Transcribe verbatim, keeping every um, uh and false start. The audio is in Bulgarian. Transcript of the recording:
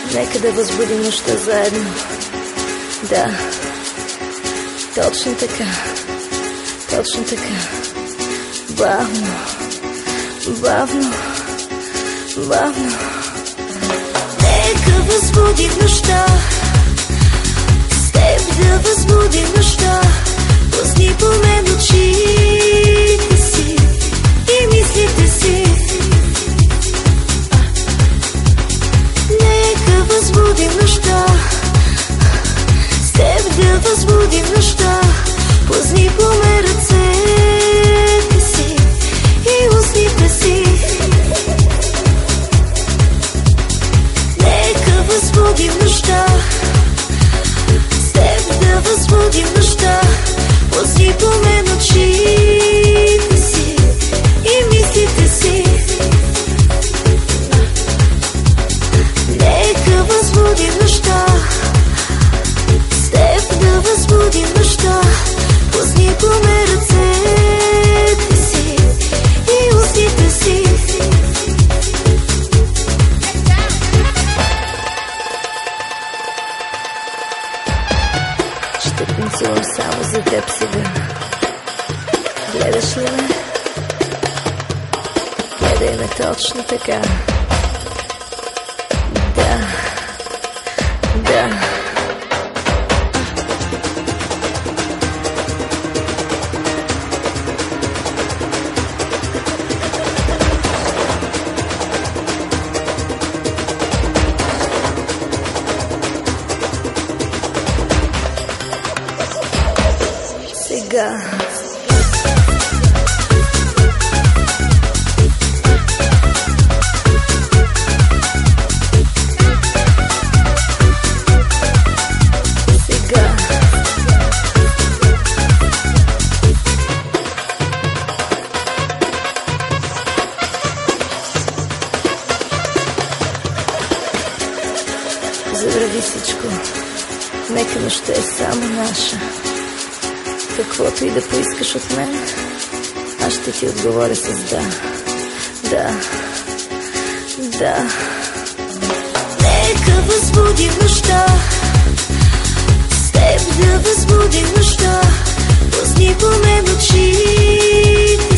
Нека да възбудим нощта заедно. Да, точно така, точно така. Бавно, бавно, бавно. Нека възбудим нощта, с теб да възбудим нощта. Пусни по мен очите си и мислите си. Нека възбудим нощта, с теб да възбудим нощта. Пусни по мен ръцете си и устните си. Нека възбудим нощта, с теб да възбудим нощта. Пусни по мен очите си и мислите си. Нека възбудим нощта, с теб да възбудим нощта. Пусни по мен ръцете си и устните си. Ще танцувам само за теб сега. Гледаш ли ме? Гледай ме точно така. Да, да. Сега. Забрави всичко. Нека нощта е само наша. Каквото и да поискаш от мен, аз ще ти отговоря с да. Да, да. Нека възбудим нощта, с теб да възбудим нощта. Пусни по мен очите